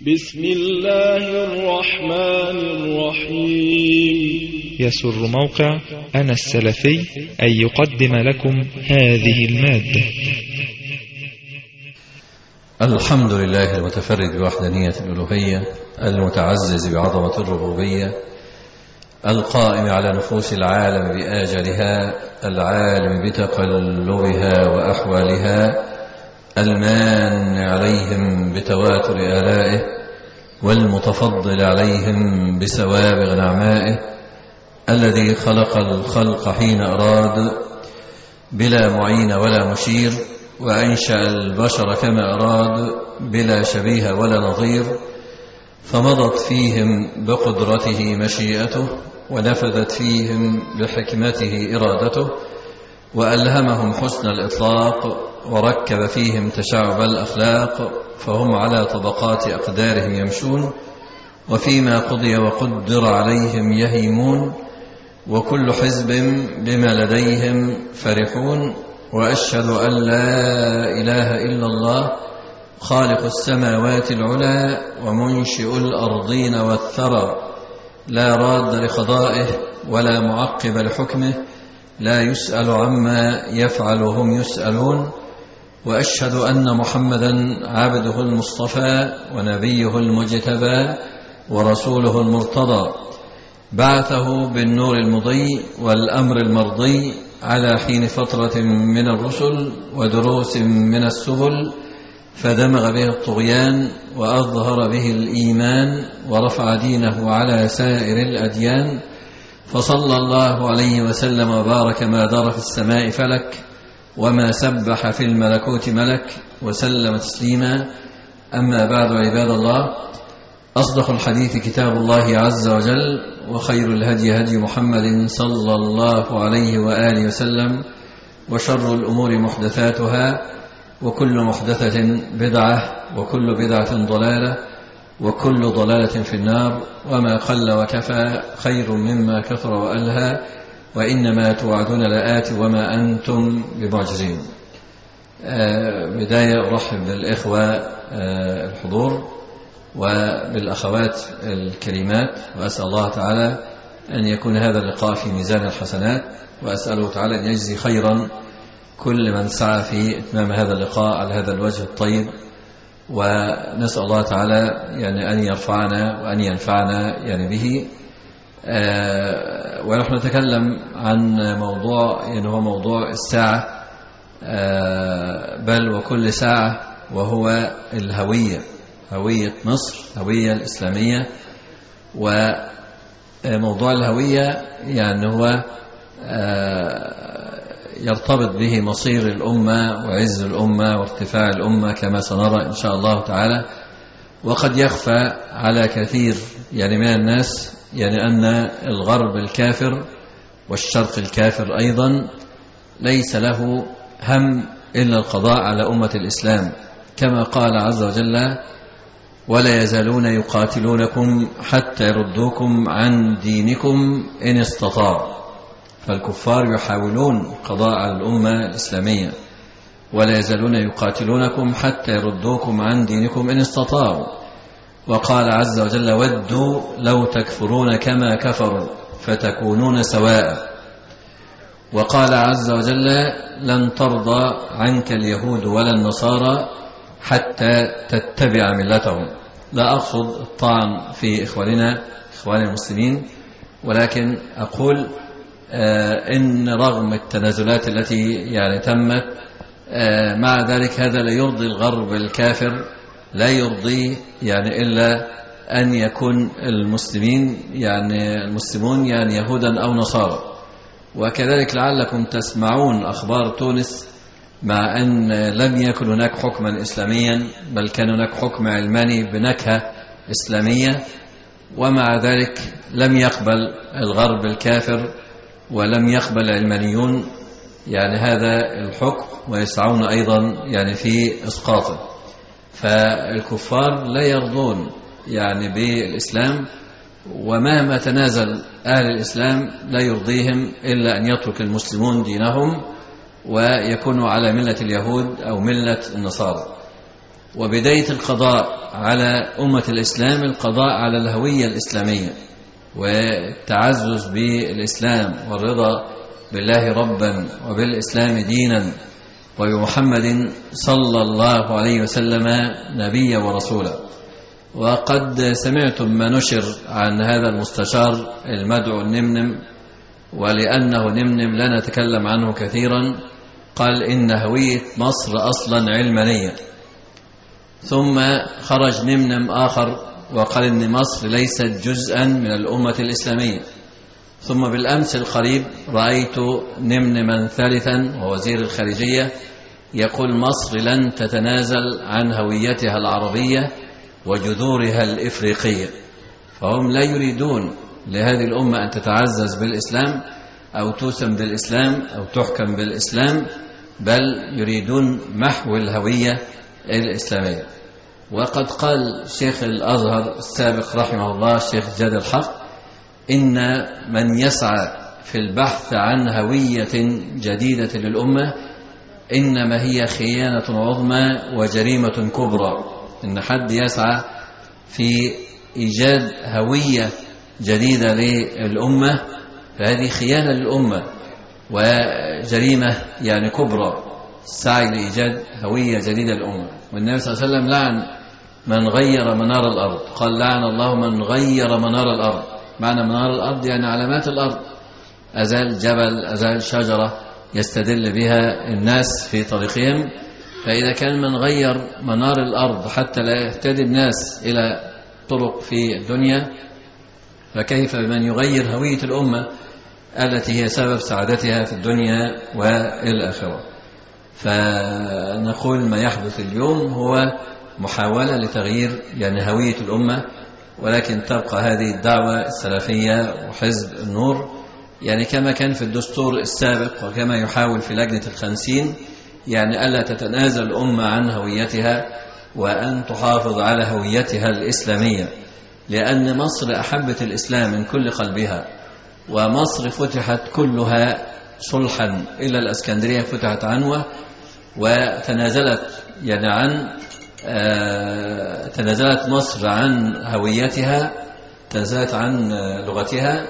بسم الله الرحمن الرحيم. يسر موقع أنا السلفي أن يقدم لكم هذه المادة. الحمد لله المتفرد بوحدانية الألوهية، المتعزز بعظمة الربوبية، القائم على نفوس العالم بآجلها، العالم بتقلبها وأحوالها، المان عليهم بتواتر آلائه، والمتفضل عليهم بسوابغ نعمائه، الذي خلق الخلق حين أراد بلا معين ولا مشير، وأنشأ البشر كما أراد بلا شبيه ولا نظير، فمضت فيهم بقدرته مشيئته، ونفذت فيهم بحكمته إرادته، وألهمهم حسن الإطلاق، وركب فيهم تشعب الأخلاق، فهم على طبقات أقدارهم يمشون، وفيما قضي وقدر عليهم يهيمون، وكل حزب بما لديهم فرحون. وأشهد أن لا إله إلا الله خالق السماوات العلى ومنشئ الأرضين والثرى، لا راد لقضائه ولا معقب لحكمه، لا يسأل عما يفعل وهم يسألون. وأشهد أن محمدا عبده المصطفى ونبيه المجتبى ورسوله المرتضى، بعثه بالنور المضي والأمر المرضي على حين فترة من الرسل ودروس من السبل، فدمغ به الطغيان وأظهر به الإيمان، ورفع دينه على سائر الأديان، فصلى الله عليه وسلم وبارك ما دار في السماء فلك وما سبح في الملكوت ملك، وسلم تسليما. أما بعد، عباد الله، أصدق الحديث كتاب الله عز وجل، وخير الهدي هدي محمد صلى الله عليه وآله وسلم، وشر الأمور محدثاتها، وكل محدثة بدعة، وكل بدعة ضلالة، وكل ضلالة في النار. وما قل وكفى خير مما كثر وألهى، وإنما توعدون لآت وما أنتم بمعجزين. بداية أرحب بالإخوة الحضور وبالأخوات الكريمات، وأسأل الله تعالى أن يكون هذا اللقاء في ميزان الحسنات، وأسأله تعالى أن يجزي خيرا كل من سعى في إتمام هذا اللقاء على هذا الوجه الطيب، ونسأل الله تعالى أن يرفعنا وأن ينفعنا به. ونحن نتكلم عن موضوع هو موضوع الساعة، بل وكل ساعة، وهو الهوية، هوية مصر، هوية الإسلامية. وموضوع الهوية هو يرتبط به مصير الأمة وعز الأمة وارتفاع الأمة كما سنرى إن شاء الله تعالى. وقد يخفى على كثير من الناس أن الغرب الكافر والشرق الكافر أيضا ليس له هم إلا القضاء على أمة الإسلام، كما قال عز وجل: ولا يزالون يقاتلونكم حتى يردوكم عن دينكم إن استطاعوا. فالكفار يحاولون القضاء على الأمة الإسلامية، ولا يزالون يقاتلونكم حتى يردوكم عن دينكم إن استطاعوا. وقال عز وجل: ودوا لو تكفرون كما كفروا فتكونون سواء. وقال عز وجل: لن ترضى عنك اليهود ولا النصارى حتى تتبع ملتهم. لا أقصد الطعن في إخوان المسلمين، ولكن أقول إن رغم التنازلات التي تمت، مع ذلك هذا لا يرضي الغرب الكافر، لا يرضي إلا أن يكون المسلمون يهودا أو نصارى. وكذلك لعلكم تسمعون أخبار تونس، مع أن لم يكن هناك حكما إسلاميا، بل كان هناك حكم علماني بنكهة إسلامية، ومع ذلك لم يقبل الغرب الكافر ولم يقبل العلمانيون هذا الحكم، ويسعون أيضا في إسقاطه. فالكفار لا يرضون بالإسلام، ومهما تنازل أهل الإسلام لا يرضيهم إلا أن يترك المسلمون دينهم ويكونوا على ملة اليهود أو ملة النصارى. وبداية القضاء على أمة الإسلام القضاء على الهوية الإسلامية والتعزز بالإسلام والرضا بالله ربا وبالإسلام دينا وبمحمد صلى الله عليه وسلم نبيا ورسولا. وقد سمعتم ما نشر عن هذا المستشار المدعو النمنم، ولأنه نمنم لا نتكلم عنه كثيرا. قال إن هوية مصر أصلا علمانية، ثم خرج نمنم آخر وقال إن مصر ليست جزءا من الأمة الإسلامية. ثم بالأمس القريب رأيت نمنما ثالثا ووزير الخارجية يقول مصر لن تتنازل عن هويتها العربية وجذورها الإفريقية. فهم لا يريدون لهذه الأمة أن تتعزز بالإسلام أو توسم بالإسلام أو تحكم بالإسلام، بل يريدون محو الهوية الإسلامية. وقد قال شيخ الأزهر السابق رحمه الله الشيخ جاد الحق إن من يسعى في البحث عن هوية جديدة للأمة إنما هي خيانة عظمى وجريمة كبرى. إن حد يسعى في إيجاد هوية جديدة للأمة فهذه خيانة للأمة وجريمة يعني كبرى، السعي لإيجاد هوية جديدة للأمة. والنبي صلى الله عليه وسلم لعن من غير منار الأرض، قال لعن الله من غير منار الأرض. معنى منار الأرض يعني علامات الأرض، أزال جبل أزال شجرة يستدل بها الناس في طريقهم. فإذا كان من غير منار الأرض حتى لا يهتدي الناس إلى طرق في الدنيا، فكيف بمن يغير هوية الأمة التي هي سبب سعادتها في الدنيا والآخرة؟ فنقول ما يحدث اليوم هو محاولة لتغيير يعني هوية الأمة، ولكن تبقى هذه الدعوة السلفية وحزب النور يعني كما كان في الدستور السابق وكما يحاول في لجنة ال50 يعني ألا تتنازل الأمة عن هويتها وأن تحافظ على هويتها الإسلامية، لأن مصر أحبت الإسلام من كل قلبها، ومصر فتحت كلها صلحا إلا الأسكندرية فتحت عنوة، وتنازلت يعني عن تنازلت مصر عن هويتها، تنازلت عن لغتها.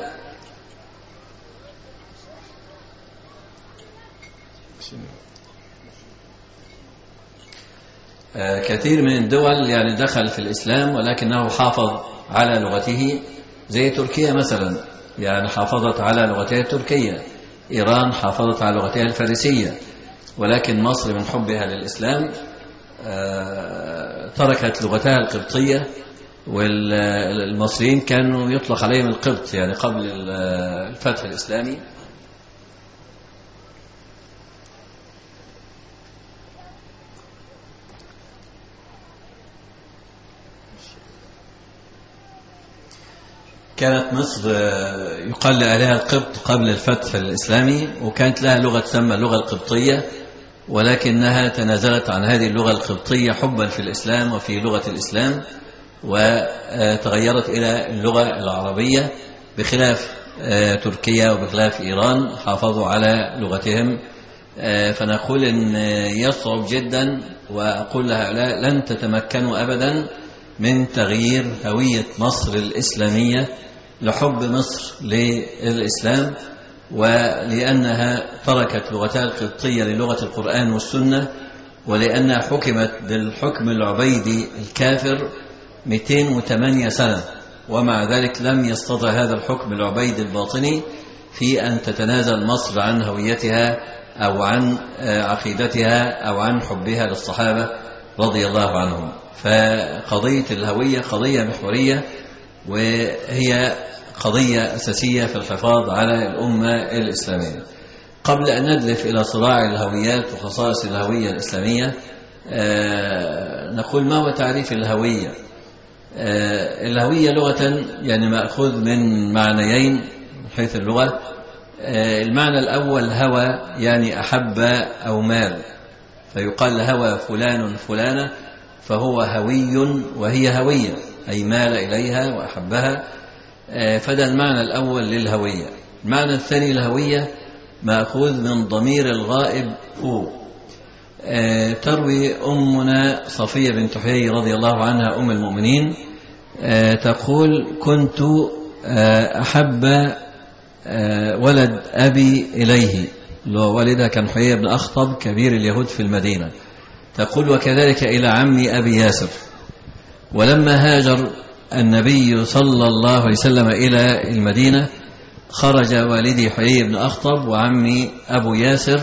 كثير من الدول يعني دخل في الإسلام ولكنه حافظ على لغته، زي تركيا مثلا يعني حافظت على لغتها التركية، إيران حافظت على لغتها الفارسية، ولكن مصر من حبها للإسلام تركت لغتها القبطية. والمصريين كانوا يطلق عليهم القبط يعني قبل الفتح الإسلامي. كانت مصر يقال لها القبط قبل الفتح الإسلامي، وكانت لها لغة تسمى اللغة القبطية، ولكنها تنازلت عن هذه اللغة القبطية حبا في الإسلام وفي لغة الإسلام، وتغيرت إلى اللغة العربية، بخلاف تركيا وبخلاف إيران حافظوا على لغتهم. فنقول إن يصعب جدا، وأقول لهؤلاء لن تتمكنوا أبدا من تغيير هوية مصر الإسلامية لحب مصر للإسلام، ولأنها تركت لغتها القبطية للغة القرآن والسنة، ولأنها حكمت بالحكم العبيدي الكافر 208 سنة، ومع ذلك لم يستطع هذا الحكم العبيدي الباطني في أن تتنازل مصر عن هويتها أو عن عقيدتها أو عن حبها للصحابة رضي الله عنهم. فقضية الهوية قضية محورية، وهي قضية أساسية في الحفاظ على الأمة الإسلامية. قبل أن ندلف إلى صراع الهويات وخصائص الهوية الإسلامية، نقول ما هو تعريف الهوية؟ الهوية لغة يعني مأخوذ من معنيين من حيث اللغة. المعنى الأول هوى يعني أحب أو مال، فيقال هوى فلان فلانة فهو هوي وهي هوية، أي مال إليها وأحبها، فده المعنى الأول للهوية. المعنى الثاني للهوية مأخوذ من ضمير الغائب هو، تروي أمنا صفية بنت حيي رضي الله عنها أم المؤمنين تقول: كنت أحب ولد أبي إليه، لو والدها كان حيي بن أخطب كبير اليهود في المدينة. تقول: وكذلك إلى عمي أبي ياسر. ولما هاجر النبي صلى الله عليه وسلم إلى المدينة خرج والدي حيي بن أخطب وعمي أبو ياسر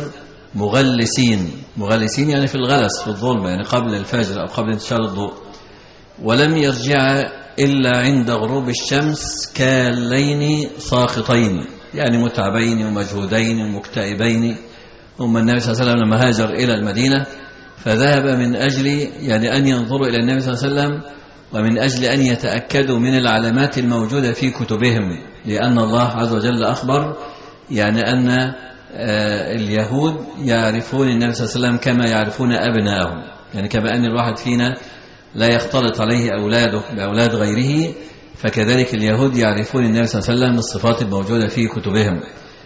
مغلسين يعني في الغلس، في الظلمة، يعني قبل الفجر أو قبل انتشار الضوء. ولم يرجع إلا عند غروب الشمس كاللين ساخطين، يعني متعبين ومجهودين ومكتئبين. ثم النبي صلى الله عليه وسلم لما هاجر إلى المدينة فذهب من أجل يعني أن ينظروا إلى النبي صلى الله عليه وسلم، ومن أجل أن يتأكدوا من العلامات الموجودة في كتبهم، لأن الله عز وجل أخبر يعني أن اليهود يعرفون النبي صلى الله عليه وسلم كما يعرفون أبنائهم، يعني كما أن الواحد فينا لا يختلط عليه أولاده بأولاد غيره، فكذلك اليهود يعرفون النبي صلى الله عليه وسلم بالصفات الموجودة في كتبهم.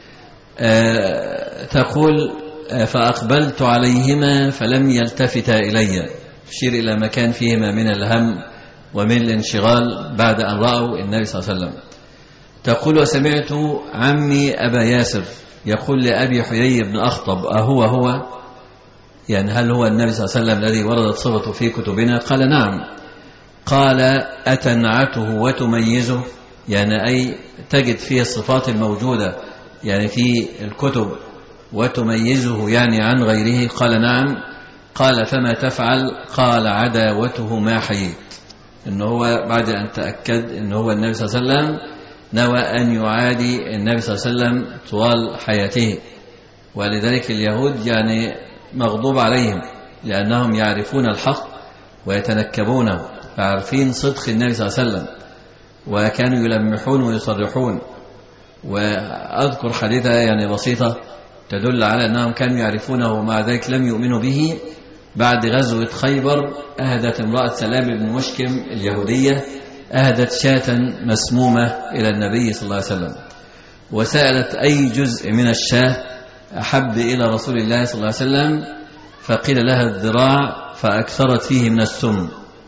تقول: فأقبلت عليهما فلم يلتفتا إلي، تشير إلى مكان فيهما من الهم ومن الانشغال بعد أن رأوا النبي صلى الله عليه وسلم. تقول: وسمعت عمي أبا ياسر يقول لأبي حيي بن أخطب: أهو يعني هل هو النبي صلى الله عليه وسلم الذي وردت صفته في كتبنا؟ قال: نعم. قال: أتنعته وتميزه، يعني أي تجد فيه الصفات الموجودة يعني في الكتب وتميزه يعني عن غيره؟ قال: نعم. قال: فما تفعل؟ قال: عداوته ما حييت. إنه هو بعد أن تأكد إنه هو النبي صلى الله عليه وسلم نوى أن يعادي النبي صلى الله عليه وسلم طوال حياته. ولذلك اليهود يعني مغضوب عليهم لأنهم يعرفون الحق ويتنكبونه، فعارفين صدق النبي صلى الله عليه وسلم، وكانوا يلمحون ويصرحون. وأذكر حديثة يعني بسيطة تدل على أنهم كانوا يعرفونه ومع ذلك لم يؤمنوا به. بعد غزوة خيبر أهدت امرأة سلام بن مشكم اليهودية أهدت شاة مسمومة إلى النبي صلى الله عليه وسلم، وسألت أي جزء من الشاة أحب إلى رسول الله صلى الله عليه وسلم، فقيل لها الذراع، فأكثرت فيه من السم.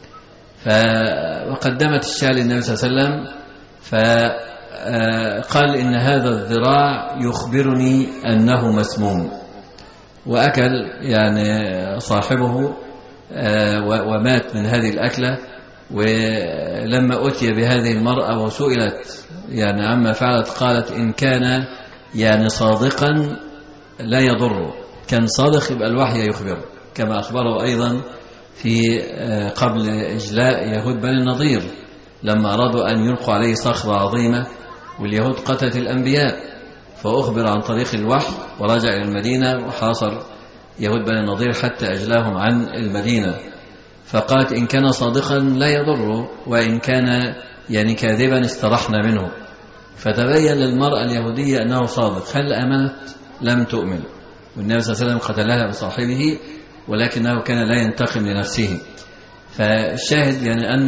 وقدمت الشاة للنبي صلى الله عليه وسلم، فقال: إن هذا الذراع يخبرني أنه مسموم. وأكل يعني صاحبه ومات من هذه الأكلة. ولما أتي بهذه المرأة وسئلت يعني عما فعلت قالت: إن كان يعني صادقا لا يضره، كان صادق يبقى الوحي يخبره، كما أخبره أيضا في قبل إجلاء يهود بني النضير لما أرادوا أن يلقوا عليه صخرة عظيمة واليهود قتلت الأنبياء، فأخبر عن طريق الوحي ورجع إلى المدينة وحاصر يهود بني النضير حتى أجلاهم عن المدينة. فقالت: إن كان صادقا لا يضره، وإن كان يعني كاذبا استرحنا منه. فتبين للمرأة اليهودية أنه صادق. هل آمنت؟ لم تؤمن، والنبي صلى الله عليه وسلم قتلها بصاحبه، ولكنه كان لا ينتقم لنفسه. فالشاهد يعني أن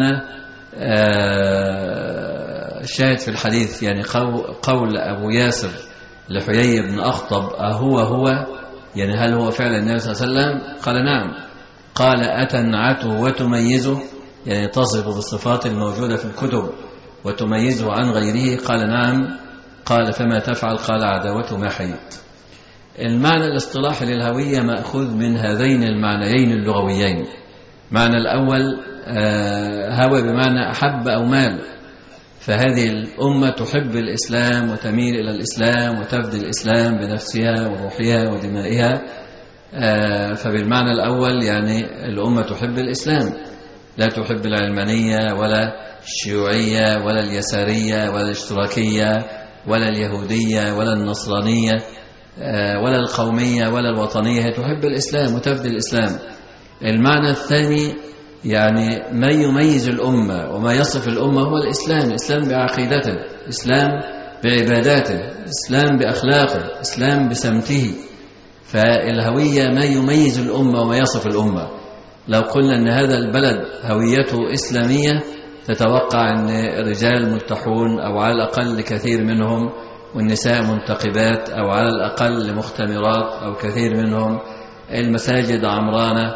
الشاهد في الحديث يعني قول أبو ياسر لحيي بن أخطب: أهو يعني هل هو فعلا النبي صلى الله عليه وسلم؟ قال: نعم. قال: أتنعته وتميزه، يعني تصف بالصفات الموجودة في الكتب وتميزه عن غيره؟ قال: نعم. قال: فما تفعل؟ قال: عداوته ما حييت. المعنى الاصطلاحي للهوية مأخوذ من هذين المعنيين اللغويين. معنى الأول هوى بمعنى أحب أو مال، فهذه الأمة تحب الإسلام وتميل إلى الإسلام وتفدي الإسلام بنفسها وروحها ودمائها. فبالمعنى الأول يعني الأمة تحب الإسلام، لا تحب العلمانية ولا الشيوعية ولا اليسارية ولا الاشتراكية ولا اليهودية ولا النصرانية ولا القومية ولا الوطنية، تحب الإسلام وتفدي الإسلام. المعنى الثاني يعني ما يميز الأمة وما يصف الأمة هو الإسلام، الإسلام بعقيدته، الإسلام بعباداته، الإسلام بأخلاقه، الإسلام بسمته. فالهوية ما يميز الأمة وما يصف الأمة. لو قلنا أن هذا البلد هويته إسلامية تتوقع أن الرجال مرتاحون أو على الأقل كثير منهم، والنساء منتقبات أو على الأقل مختمرات أو كثير منهم، المساجد عمرانة،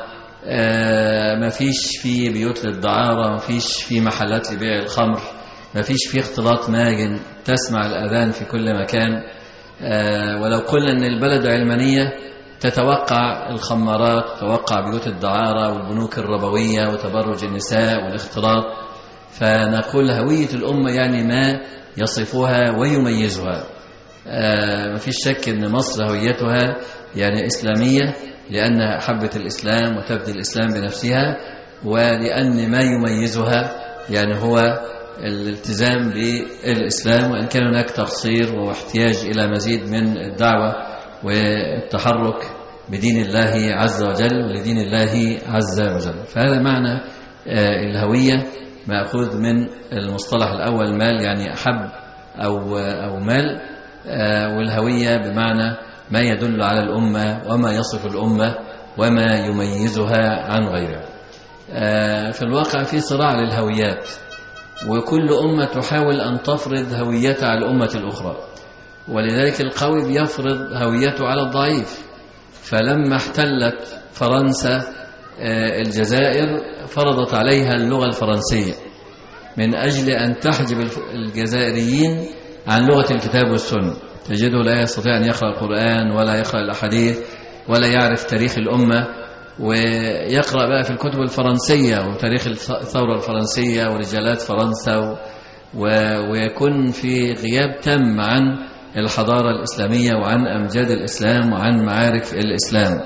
ما فيش في بيوت للدعارة، ما فيش في محلات لبيع الخمر، ما فيش في اختلاط ماجن، تسمع الأذان في كل مكان. ولو قلنا أن البلد علمانية تتوقع الخمارات، تتوقع بيوت الدعارة والبنوك الربوية وتبرج النساء والاختلاط، فنقول هوية الأمة يعني ما يصفها ويميزها. ما فيش شك أن مصر هويتها يعني إسلامية، لأنها حبت الإسلام وتبدي الإسلام بنفسها، ولأن ما يميزها يعني هو الالتزام بالإسلام، وإن كان هناك تقصير واحتياج إلى مزيد من الدعوة والتحرك بدين الله عز وجل ولدين الله عز وجل. فهذا معنى الهوية، مأخوذ من المصطلح الأول مال، يعني أحب أو مال، والهوية بمعنى ما يدل على الأمة وما يصف الأمة وما يميزها عن غيرها. في الواقع في صراع للهويات، وكل أمة تحاول أن تفرض هويتها على الأمة الأخرى، ولذلك القوي بيفرض هويته على الضعيف. فلما احتلت فرنسا الجزائر فرضت عليها اللغة الفرنسية من أجل أن تحجب الجزائريين عن لغة الكتاب والسنة. تجده لا يستطيع أن يقرأ القرآن ولا يقرأ الأحاديث ولا يعرف تاريخ الأمة، ويقرأ بقى في الكتب الفرنسية وتاريخ الثورة الفرنسية ورجالات فرنسا، ويكون في غياب تام عن الحضارة الإسلامية وعن أمجاد الإسلام وعن معارك الإسلام.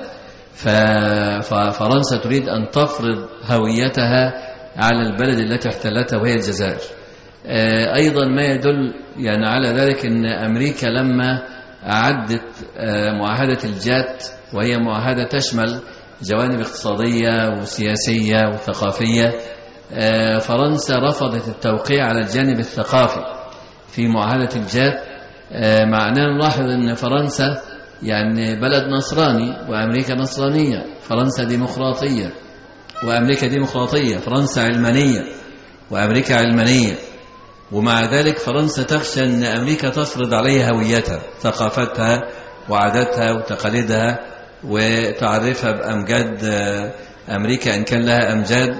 ففرنسا تريد أن تفرض هويتها على البلد التي احتلتها وهي الجزائر. أيضا ما يدل يعني على ذلك أن أمريكا لما أعدت معاهدة الجات، وهي معاهدة تشمل جوانب اقتصادية وسياسية وثقافية، فرنسا رفضت التوقيع على الجانب الثقافي في معاهدة الجات. معناه نلاحظ أن فرنسا يعني بلد نصراني وأمريكا نصرانية، فرنسا ديمقراطية وأمريكا ديمقراطية، فرنسا علمانية وأمريكا علمانية، ومع ذلك فرنسا تخشى أن أمريكا تفرض عليها هويتها، ثقافتها وعاداتها وتقاليدها، وتعرفها بأمجاد أمريكا إن كان لها أمجاد.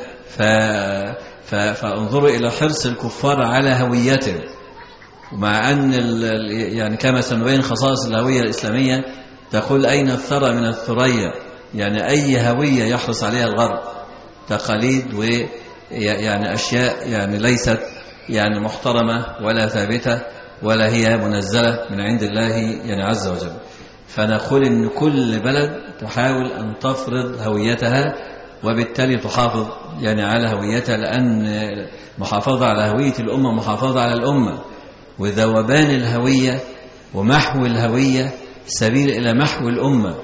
فانظروا إلى حرص الكفار على هويتهم، ومع أن يعني كما سنبين خصائص الهوية الإسلامية تقول أين الثرى من الثريا، يعني أي هوية يحرص عليها الغرب، تقاليد ويعني أشياء يعني ليست يعني محترمة ولا ثابتة ولا هي منزلة من عند الله يعني عز وجل. فنقول إن كل بلد تحاول أن تفرض هويتها، وبالتالي تحافظ يعني على هويتها، لأن محافظة على هوية الأمة محافظة على الأمة، وذوبان الهوية ومحو الهوية سبيل إلى محو الأمة.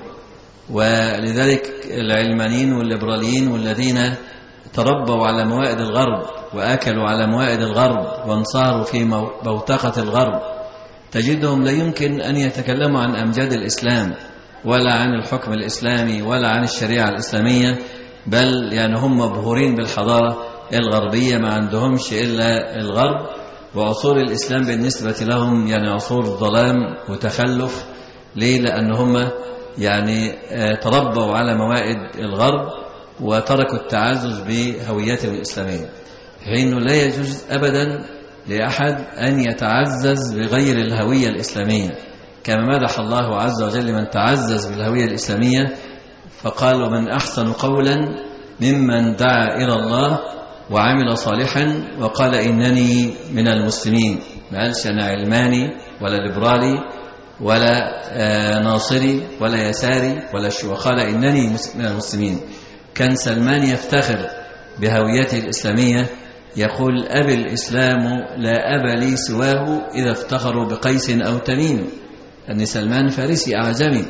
ولذلك العلمانيين والليبراليين والذين تربوا على موائد الغرب وأكلوا على موائد الغرب وانصاروا في بوتقة الغرب، تجدهم لا يمكن أن يتكلموا عن أمجاد الإسلام ولا عن الحكم الإسلامي ولا عن الشريعة الإسلامية، بل يعني هم مبهورين بالحضارة الغربية، ما عندهمش إلا الغرب، وعصور الإسلام بالنسبة لهم يعني عصور ظلام وتخلف. ليه؟ لأن هم يعني تربوا على موائد الغرب وتركوا التعزز بهويتهم الإسلامية، حين لا يجوز أبدا لأحد أن يتعزز بغير الهوية الإسلامية، كما مدح الله عز وجل من تعزز بالهوية الإسلامية فقال: ومن أحسن قولا ممن دعا إلى الله وعمل صالحا وقال إنني من المسلمين. ما قالش أنا علماني ولا ليبرالي ولا ناصري ولا يساري ولا شيء، وقال إنني من المسلمين. كان سلمان يفتخر بهويته الإسلامية، يقول: أبي الإسلام لا أبا لي سواه إذا افتخروا بقيس أو تميم. أن سلمان فارسي أعجمي،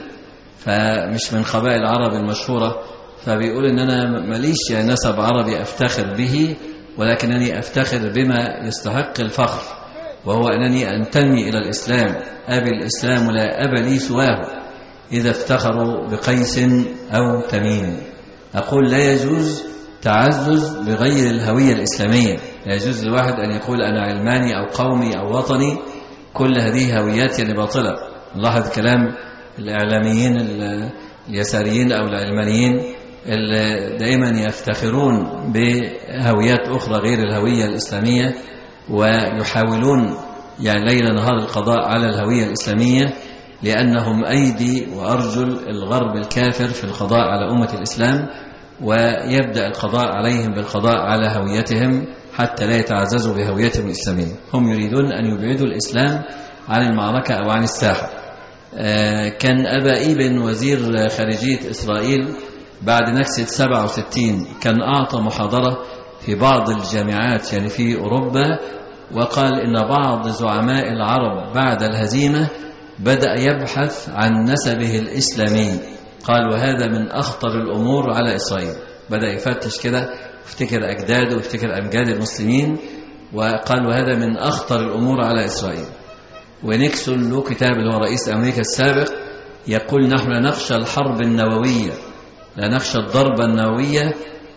فمش من قبائل العرب المشهورة، فبيقول إن أنا ماليش نسب عربي أفتخر به، ولكنني أفتخر بما يستحق الفخر، وهو أنني أنتمي إلى الإسلام. أبي الإسلام لا أبا لي سواه إذا افتخروا بقيس أو تميم. أقول لا يجوز تعزز بغير الهوية الإسلامية، لا يجوز لواحد أن يقول أنا علماني أو قومي أو وطني، كل هذه هويات يعني باطلة. نلاحظ كلام الإعلاميين اليساريين أو العلمانيين اللي دائما يفتخرون بهويات أخرى غير الهوية الإسلامية، ويحاولون يعني ليل نهار القضاء على الهوية الإسلامية، لأنهم أيدي وأرجل الغرب الكافر في القضاء على أمة الإسلام، ويبدأ القضاء عليهم بالقضاء على هويتهم حتى لا يتعززوا بهويتهم الإسلامية. هم يريدون أن يبعدوا الإسلام عن المعركة أو عن الساحة. كان أبا إيبن وزير خارجية إسرائيل بعد نكسة 67 كان أعطى محاضرة في بعض الجامعات يعني في أوروبا، وقال إن بعض زعماء العرب بعد الهزيمة بدأ يبحث عن نسبه الإسلامي. قال وهذا من أخطر الأمور على إسرائيل. بدأ يفتش كده، يفتكر أجداده ويفتكر أمجاد المسلمين، وقال وهذا من أخطر الأمور على إسرائيل. ونيكسون له كتاب اللي هو رئيس أمريكا السابق يقول نحن لا نخشى الحرب النووية، لا نخشى الضربة النووية،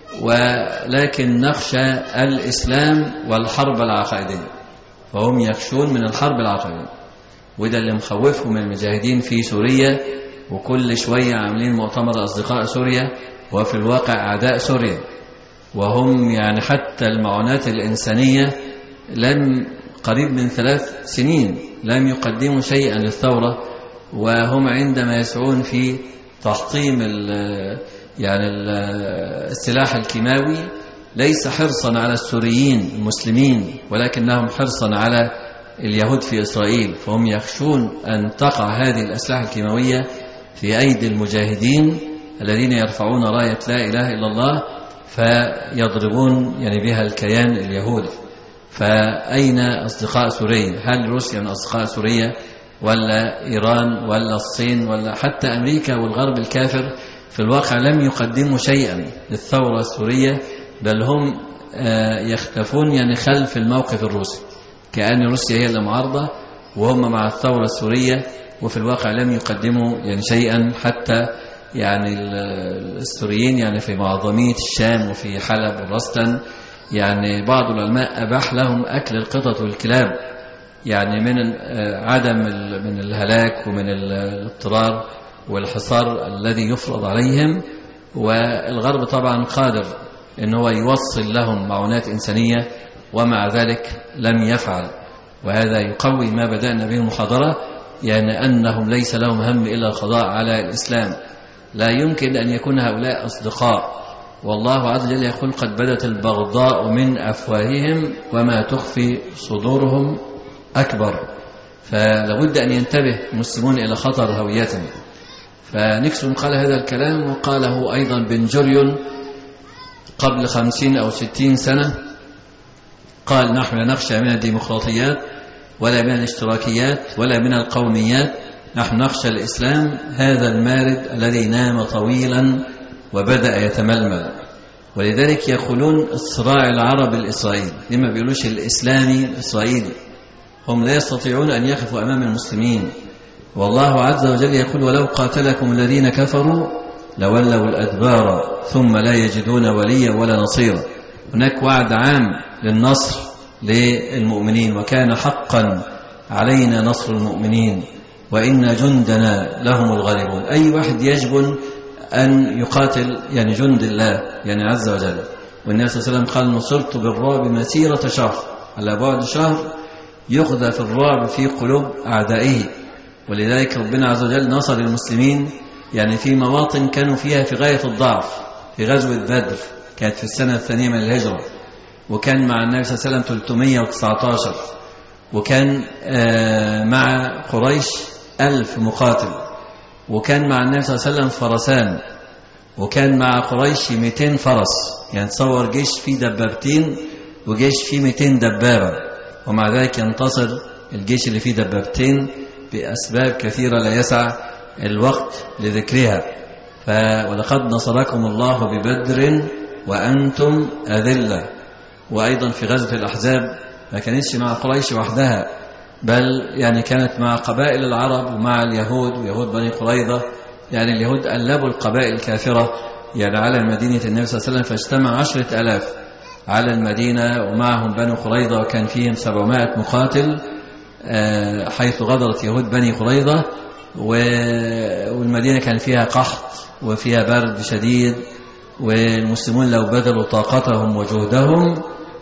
ولكن نخشى الإسلام والحرب العقائدية. فهم يخشون من الحرب العقائدية، وده اللي مخوفهم المجاهدين في سوريا، وكل شوية عاملين مؤتمر أصدقاء سوريا وفي الواقع أعداء سوريا. وهم يعني حتى المعونات الإنسانية لم قريب من 3 سنين لم يقدموا شيئا للثورة، وهم عندما يسعون في تحطيم يعني السلاح الكيماوي ليس حرصا على السوريين المسلمين، ولكنهم حرصا على اليهود في إسرائيل. فهم يخشون أن تقع هذه الأسلحة الكيماوية في أيدي المجاهدين الذين يرفعون راية لا إله إلا الله، فيضربون يعني بها الكيان اليهودي. فأين أصدقاء سوريا؟ هل روسيا من أصدقاء سوريا، ولا إيران، ولا الصين، ولا حتى أمريكا والغرب الكافر؟ في الواقع لم يقدموا شيئا للثورة السورية، بل هم يختفون يعني خلف الموقف الروسي، كأن روسيا هي المعارضة وهم مع الثورة السورية، وفي الواقع لم يقدموا يعني شيئا. حتى يعني السوريين يعني في معظمية الشام وفي حلب والرستن يعني بعض العلماء أباح لهم أكل القطط والكلاب، يعني من عدم من الهلاك ومن الاضطرار والحصار الذي يفرض عليهم. والغرب طبعا قادر ان هو يوصل لهم معونات إنسانية، ومع ذلك لم يفعل. وهذا يقوي ما بدأنا به المحاضرة، يعني أنهم ليس لهم هم إلا القضاء على الإسلام. لا يمكن أن يكون هؤلاء أصدقاء، والله عز وجل يقول قد بدت البغضاء من أفواههم وما تخفي صدورهم أكبر. فلابد أن ينتبه المسلمون إلى خطر هويتهم. فنيكسون قال هذا الكلام، وقاله أيضا بن جوريون قبل 50 أو 60 سنة. قال نحن لا نخشى من الديمقراطيات ولا من الاشتراكيات ولا من القوميات، نحن نخشى الإسلام هذا المارد الذي نام طويلا وبدأ يتململ. ولذلك يقولون الصراع العربي الإسرائيلي، لما بيقولوش الإسلامي الإسرائيلي. هم لا يستطيعون أن يقفوا أمام المسلمين، والله عز وجل يقول ولو قاتلكم الذين كفروا لولوا الأدبار ثم لا يجدون وليا ولا نصيرا. هناك وعد عام للنصر للمؤمنين، وكان حقا علينا نصر المؤمنين وإن جندنا لهم الغالبون. أي واحد يجب أن يقاتل يعني جند الله يعني عز وجل. والنبي صلى الله عليه وسلم قال نصرت بالرعب مسيرة شهر، على بعد شهر يقذف الرعب في قلوب أعدائه. ولذلك ربنا عز وجل نصر المسلمين يعني في مواطن كانوا فيها في غاية الضعف. في غزوة بدر كانت في السنة 2 من الهجرة، وكان مع النبي صلى الله عليه وسلم 319، وكان مع قريش 1000 مقاتل، وكان مع النبي صلى الله عليه وسلم فرسان، وكان مع قريش 200 فرس. يعني تصور جيش فيه دبابتين وجيش فيه 200 دبابة، ومع ذلك ينتصر الجيش اللي فيه دبابتين بأسباب كثيرة لا يسع الوقت لذكرها. ولقد نصركم الله ببدر وأنتم أذلة. وأيضا في غزوة الأحزاب ما كانتش مع قريش وحدها، بل يعني كانت مع قبائل العرب ومع اليهود ويهود بني قريظة. يعني اليهود ألبوا القبائل الكافرة يعني على مدينة النبي صلى الله عليه وسلم، فاجتمع 10,000 على المدينة، ومعهم بني قريظة وكان فيهم 700 مقاتل حيث غدرت يهود بني قريظة. والمدينة كان فيها قحط وفيها برد شديد، والمسلمون لو بذلوا طاقتهم وجهدهم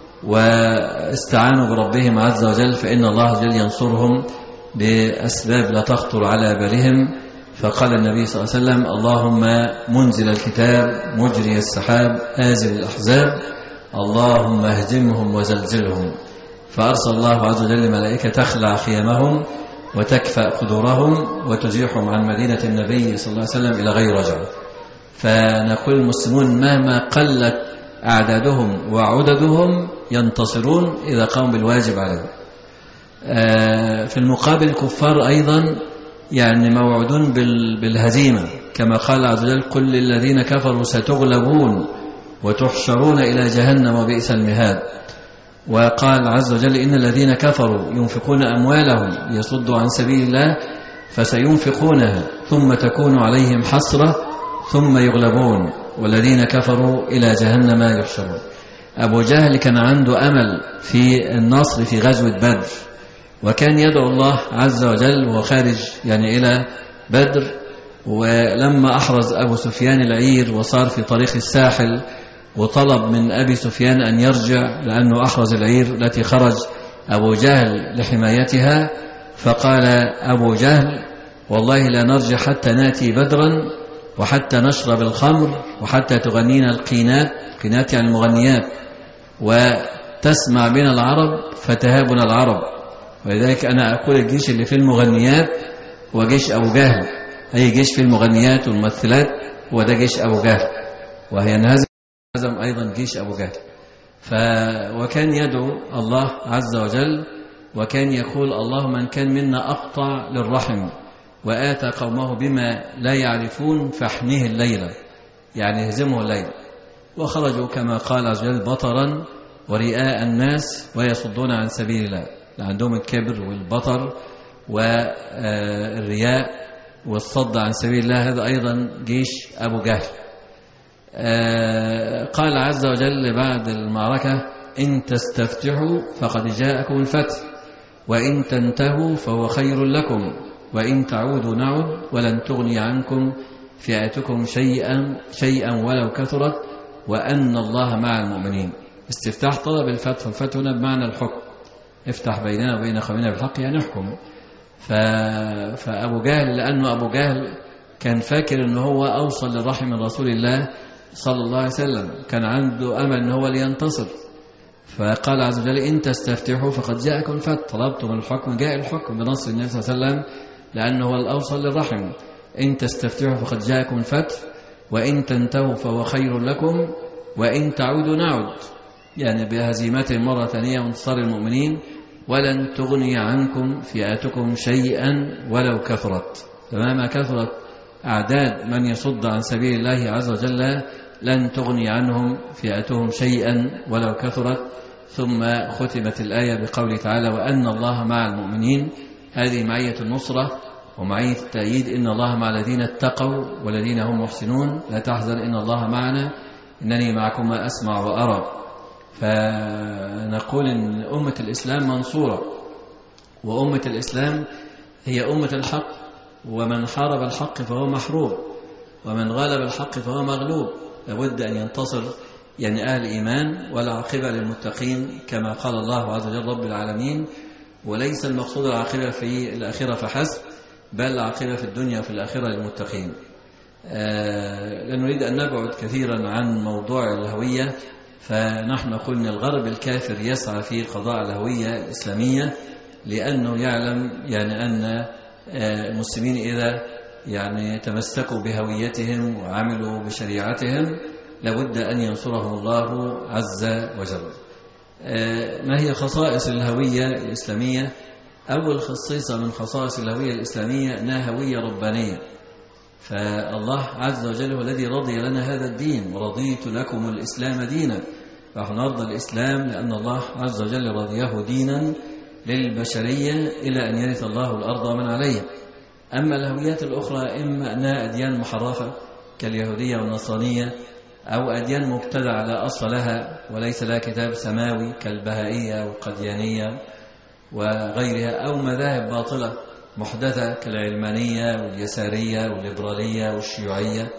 واستعانوا بربهم عز وجل فإن الله عز وجل ينصرهم بأسباب لا تخطر على بالهم. فقال النبي صلى الله عليه وسلم: اللهم منزل الكتاب مجري السحاب آزل الأحزاب اللهم اهزمهم وزلزلهم. فأرسل الله عز وجل ملائكة تخلع خيامهم وتكفأ قدورهم وتزيحهم عن مدينة النبي صلى الله عليه وسلم إلى غير رجعة. فنقول المسلمون مهما قلت أعدادهم وعددهم ينتصرون إذا قاموا بالواجب عليهم. في المقابل الكفار أيضا يعني موعودون بالهزيمة، كما قال عز وجل: قل للذين كفروا ستغلبون وتحشرون إلى جهنم وبئس المهاد. وقال عز وجل: إن الذين كفروا ينفقون أموالهم ليصدوا عن سبيل الله فسينفقونها ثم تكون عليهم حسرة ثم يغلبون والذين كفروا إلى جهنم يحشرون. أبو جهل كان عنده أمل في النصر في غزوة بدر، وكان يدعو الله عز وجل وهو خارج يعني إلى بدر. ولما أحرز أبو سفيان العير وصار في طريق الساحل وطلب من أبي سفيان أن يرجع لأنه أحرز العير التي خرج أبو جهل لحمايتها، فقال أبو جهل: والله لا نرجع حتى ناتي بدرا وحتى نشرب الخمر وحتى تغنينا القينات، قينات يعني المغنيات، وتسمع بنا العرب فتهابنا العرب. ولذلك أنا أقول الجيش اللي في المغنيات هو جيش أبو جهل، أي جيش في المغنيات والممثلات وده جيش أبو جهل، وهينهزم أيضا جيش أبو جهل. وكان يدعو الله عز وجل وكان يقول: اللهم من كان منا أقطع للرحم وآتى قومه بما لا يعرفون فاحنه الليلة، يعني يهزمه الليلة. وخرجوا كما قال عز وجل بطرا ورئاء الناس ويصدون عن سبيل الله. عندهم الكبر والبطر والرياء والصد عن سبيل الله، هذا أيضا جيش أبو جهل. قال عز وجل بعد المعركة: إن تستفتحوا فقد جاءكم الفتح وإن تنتهوا فهو خير لكم وإن تعودوا نعد ولن تغني عنكم فئتكم شيئا ولو كثرت وأن الله مع المؤمنين. استفتاح طلب الفتح، والفتح هنا بمعنى الحكم، افتح بيننا وبين قومنا بالحق يعني احكم. فأبو جهل لأنه أبو جهل كان فاكر أنه هو أوصل للرحم من رسول الله صلى الله عليه وسلم، كان عنده أمل أنه هو لينتصر. فقال عز وجل: إن تستفتحوا فقد جاءكم الفتح، طلبتم الحكم جاء الحكم بنص النبي صلى الله عليه وسلم لأنه هو الأوصل للرحم. إن تستفتحوا فقد جاءكم الفتح وإن تنتهوا فهو خير لكم وإن تعودوا نعد، يعني بهزيمتهم مرة ثانية وانتصار المؤمنين. ولن تغني عنكم فئتكم شيئا ولو كثرت، فمهما كثرت أعداد من يصد عن سبيل الله عز وجل لن تغني عنهم فئتهم شيئا ولو كثرت. ثم ختمت الآية بقوله تعالى: وأن الله مع المؤمنين. هذه معية النصرة ومعية التأييد. إن الله مع الذين اتقوا والذين هم محسنون، لا تحزن إن الله معنا إنني معكما أسمع وأرى. فنقول إن أمة الإسلام منصورة، وأمة الإسلام هي أمة الحق، ومن حارب الحق فهو محروب ومن غلب الحق فهو مغلوب. لابد أن ينتصر يعني أهل الإيمان، والعاقبة للمتقين كما قال الله عز وجل رب العالمين. وليس المقصود العاقبة في الآخرة فحسب، بل العاقبة في الدنيا وفي الآخرة للمتقين. لا نريد أن نبعد كثيرا عن موضوع الهوية، فنحن قلنا الغرب الكافر يسعى في قضاء الهوية الإسلامية، لأنه يعلم يعني أن المسلمين إذا يعني تمسكوا بهويتهم وعملوا بشريعتهم لابد أن ينصرهم الله عز وجل. ما هي خصائص الهوية الإسلامية؟ أول خصيصة من خصائص الهوية الإسلامية أنها هوية ربانية. فالله عز وجل هو الذي رضي لنا هذا الدين: ورضيت لكم الإسلام دينا. فنحن نرضى الإسلام لأن الله عز وجل رضيه دينا للبشرية إلى أن يرث الله الأرض ومن عليها. أما الهويات الأخرى إما أنها أديان محرفة كاليهودية والنصرانية، أو أديان مبتدعة لا أصل لها وليس لها كتاب سماوي كالبهائية والقديانية وغيرها، أو مذاهب باطلة محدثة كالعلمانية واليسارية والليبرالية والشيوعية،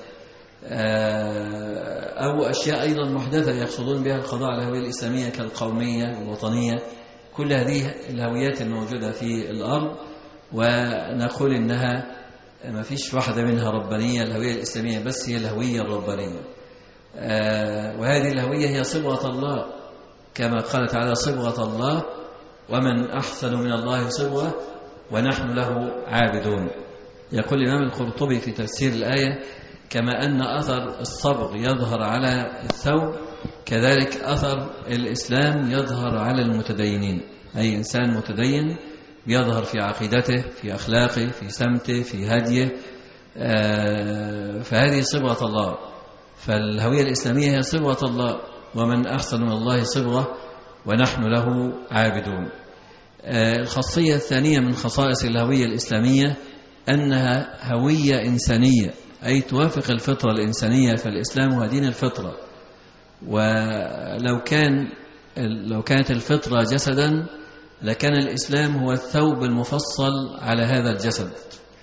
أو أشياء أيضا محدثة يقصدون بها القضاء على الهوية الإسلامية كالقومية والوطنية. كل هذه الهويات الموجودة في الأرض، ونقول إنها ما فيش واحدة منها ربانية. الهوية الإسلامية بس هي الهوية الربانية، وهذه الهوية هي صبغة الله، كما قال تعالى: صبغة الله ومن أحسن من الله صبغة ونحن له عابدون. يقول الإمام القرطبي في تفسير الآية: كما أن أثر الصبغ يظهر على الثوب، كذلك أثر الإسلام يظهر على المتدينين. أي إنسان متدين يظهر في عقيدته، في أخلاقه، في سمته، في هديه، فهذه صبغة الله. فالهوية الإسلامية هي صبغة الله، ومن أحسن من الله صبغة ونحن له عابدون. الخاصية الثانية من خصائص الهوية الإسلامية أنها هوية إنسانية، أي توافق الفطرة الإنسانية، فالإسلام هو دين الفطرة. ولو كانت الفطرة جسدا لكان الإسلام هو الثوب المفصل على هذا الجسد.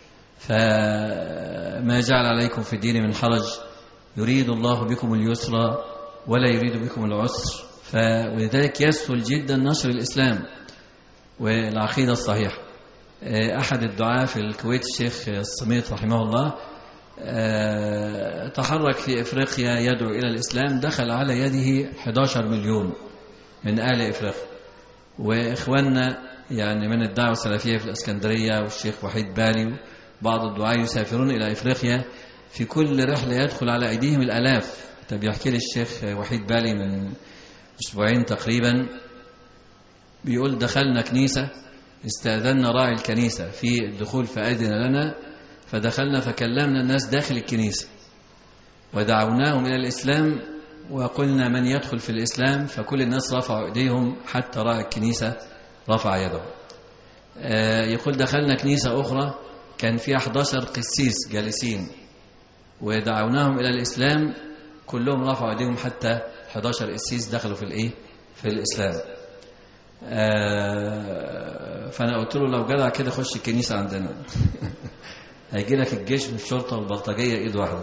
فما جعل عليكم في الدين من حرج، يريد الله بكم اليسر ولا يريد بكم العسر. ولذلك يسهل جدا نشر الإسلام والعقيدة الصحيحة. أحد الدعاة في الكويت الشيخ الصميت رحمه الله تحرك في إفريقيا يدعو إلى الإسلام، دخل على يده 11 مليون من آل إفريقيا. وإخواننا يعني من الدعوة السلفية في الإسكندرية والشيخ وحيد بالي بعض الدعاة يسافرون إلى إفريقيا، في كل رحلة يدخل على أيديهم الآلاف. طب يحكي لي الشيخ وحيد بالي من أسبوعين تقريبا، بيقول: دخلنا كنيسة، استأذنا راعي الكنيسة في الدخول فأذن لنا، فدخلنا فكلمنا الناس داخل الكنيسة ودعوناهم إلى الإسلام، وقلنا من يدخل في الإسلام، فكل الناس رفعوا إيديهم حتى راعي الكنيسة رفع يده. يقول: دخلنا كنيسة أخرى كان فيها 11 قسيس جالسين، ودعوناهم إلى الإسلام، كلهم رفعوا إيديهم حتى 11 قسيس دخلوا في الإسلام. فأنا قلت له: لو جدع كده خش الكنيسة عندنا هيجي لك الجيش والشرطة والبلطجية إيد واحدة.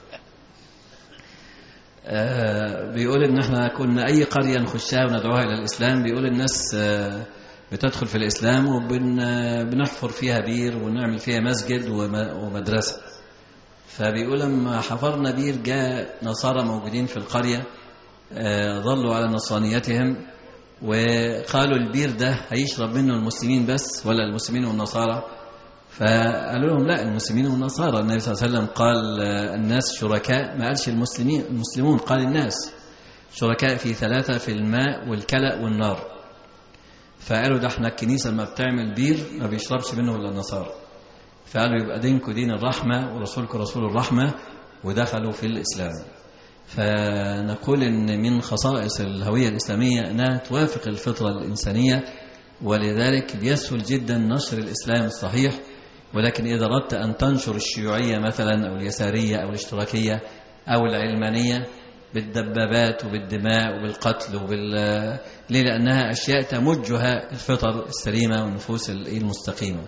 بيقول إن احنا كنا أي قرية نخشها وندعوها إلى الإسلام، بيقول الناس بتدخل في الإسلام وبنحفر فيها بير ونعمل فيها مسجد ومدرسة. فبيقول لما حفرنا بير جاء نصارى موجودين في القرية، ظلوا على نصرانيتهم، وقالوا البير ده هيشرب منه المسلمين بس ولا المسلمين والنصارى؟ فقالوا لهم: لا، المسلمين والنصارى. النبي صلى الله عليه وسلم قال: الناس شركاء، ما قالش المسلمون، قال الناس شركاء في 3: في الماء والكلأ والنار. فقالوا: ده احنا الكنيسة لما بتعمل بير ما بيشربش منه إلا النصارى. فقالوا: يبقى دينكم دين الرحمة ورسولكم رسول الرحمة، ودخلوا في الإسلام. فنقول إن من خصائص الهوية الإسلامية أنها توافق الفطرة الإنسانية، ولذلك يسهل جدا نشر الإسلام الصحيح. ولكن إذا أردت أن تنشر الشيوعية مثلا أو اليسارية أو الاشتراكية أو العلمانية بالدبابات وبالدماء وبالقتل ليه؟ لأنها أشياء تمجها الفطر السليمة والنفوس المستقيمة.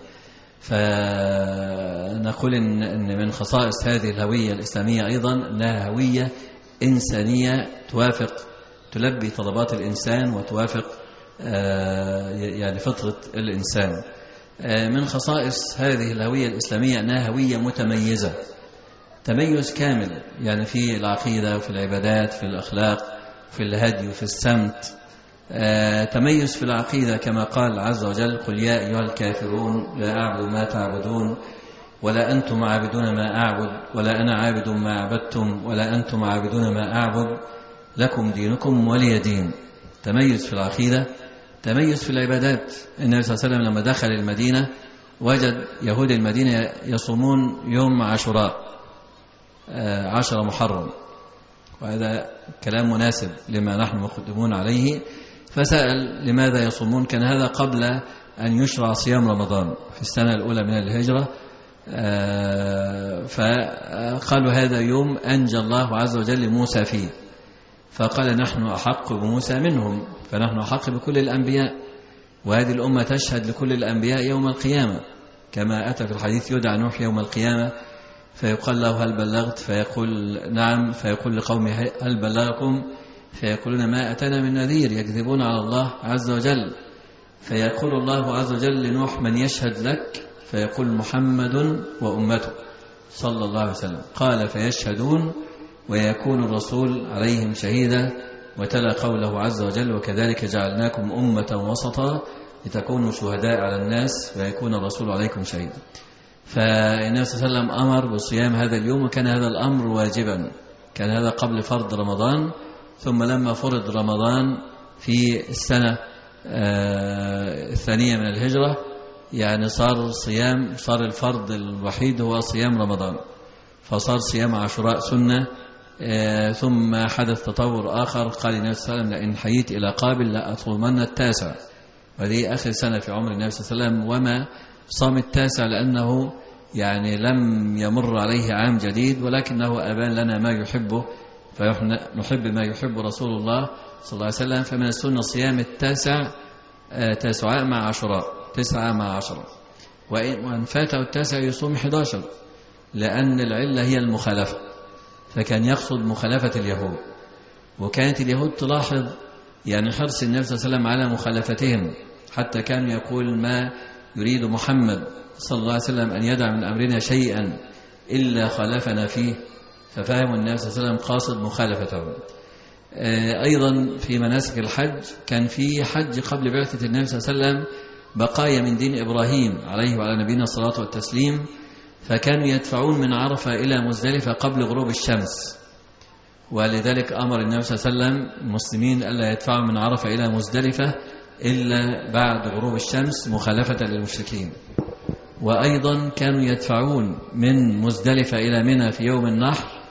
فنقول إن من خصائص هذه الهوية الإسلامية أيضا أنها هوية إنسانية تلبي طلبات الإنسان وتوافق يعني فطرة الإنسان. من خصائص هذه الهوية الإسلامية أنها هوية متميزة، تميز كامل، يعني في العقيدة وفي العبادات، في الأخلاق، في الهدي وفي السمت. تميز في العقيدة كما قال عز وجل: قل يا أيها الكافرون لا أعبد ما تعبدون ولا أنتم عابدون ما أعبد ولا أنا عابد ما عبدتم ولا أنتم عابدون ما أعبد لكم دينكم ولي دين. تميز في العقيدة، تميز في العبادات. النبي صلى الله عليه وسلم لما دخل المدينة وجد يهود المدينة يصومون يوم عاشوراء 10 محرم، وهذا كلام مناسب لما نحن مقدمون عليه. فسأل: لماذا يصومون؟ كان هذا قبل أن يشرع صيام رمضان في السنة الأولى من الهجرة. فقالوا: هذا يوم أنجى الله عز وجل موسى فيه. فقال: نحن أحق بموسى منهم، فنحن أحق بكل الأنبياء، وهذه الأمة تشهد لكل الأنبياء يوم القيامة. كما أتى في الحديث يدعى نوح يوم القيامة فيقال له هل بلغت؟ فيقول نعم. فيقول لقومه هل بلغكم؟ فيقولون ما أتانا من نذير. يكذبون على الله عز وجل. فيقول الله عز وجل لنوح من يشهد لك؟ فيقول محمد وأمته صلى الله عليه وسلم. قال فيشهدون ويكون الرسول عليهم شهيدا. وتلا قوله عز وجل وكذلك جعلناكم أمة وسطا لتكونوا شهداء على الناس ويكون الرسول عليكم شهيدا. فالنبي صلى الله عليه وسلم أمر بصيام هذا اليوم، وكان هذا الأمر واجبا. كان هذا قبل فرض رمضان، ثم لما فرض رمضان في السنة الثانية من الهجرة يعني صار الفرض الوحيد هو صيام رمضان، فصار صيام عاشوراء سنة. ثم حدث تطور آخر، قال النبي صلى الله عليه وسلم لئن حييت إلى قابل لأصومن التاسع، وهذه آخر سنة في عمر النبي صلى الله عليه وسلم. وما صام التاسع لأنه يعني لم يمر عليه عام جديد، ولكنه أبان لنا ما يحبه، فنحب ما يحب رسول الله صلى الله عليه وسلم. فمن السنة صيام التاسع تاسعاء مع عشراء، 9 مع 10. وإن فاته التاسع يصوم 11، لأن العلة هي المخالفة، فكان يقصد مخالفة اليهود. وكانت اليهود تلاحظ يعني حرص النبي صلى الله عليه وسلم على مخالفتهم، حتى كان يقول ما يريد محمد صلى الله عليه وسلم أن يدع من أمرنا شيئا إلا خالفنا فيه. ففهم النبي صلى الله عليه وسلم قاصد مخالفته. أيضا في مناسك الحج كان في حج قبل بعثة النبي صلى الله عليه وسلم بقايا من دين إبراهيم عليه وعلى نبينا الصلاة والتسليم، فكانوا يدفعون من عرفة إلى مزدلفة قبل غروب الشمس، ولذلك أمر النبي صلى الله عليه وسلم المسلمين ألا يدفعوا من عرفة إلى مزدلفة إلا بعد غروب الشمس مخالفة للمشركين. وأيضا كانوا يدفعون من مزدلفة إلى منى في يوم النحر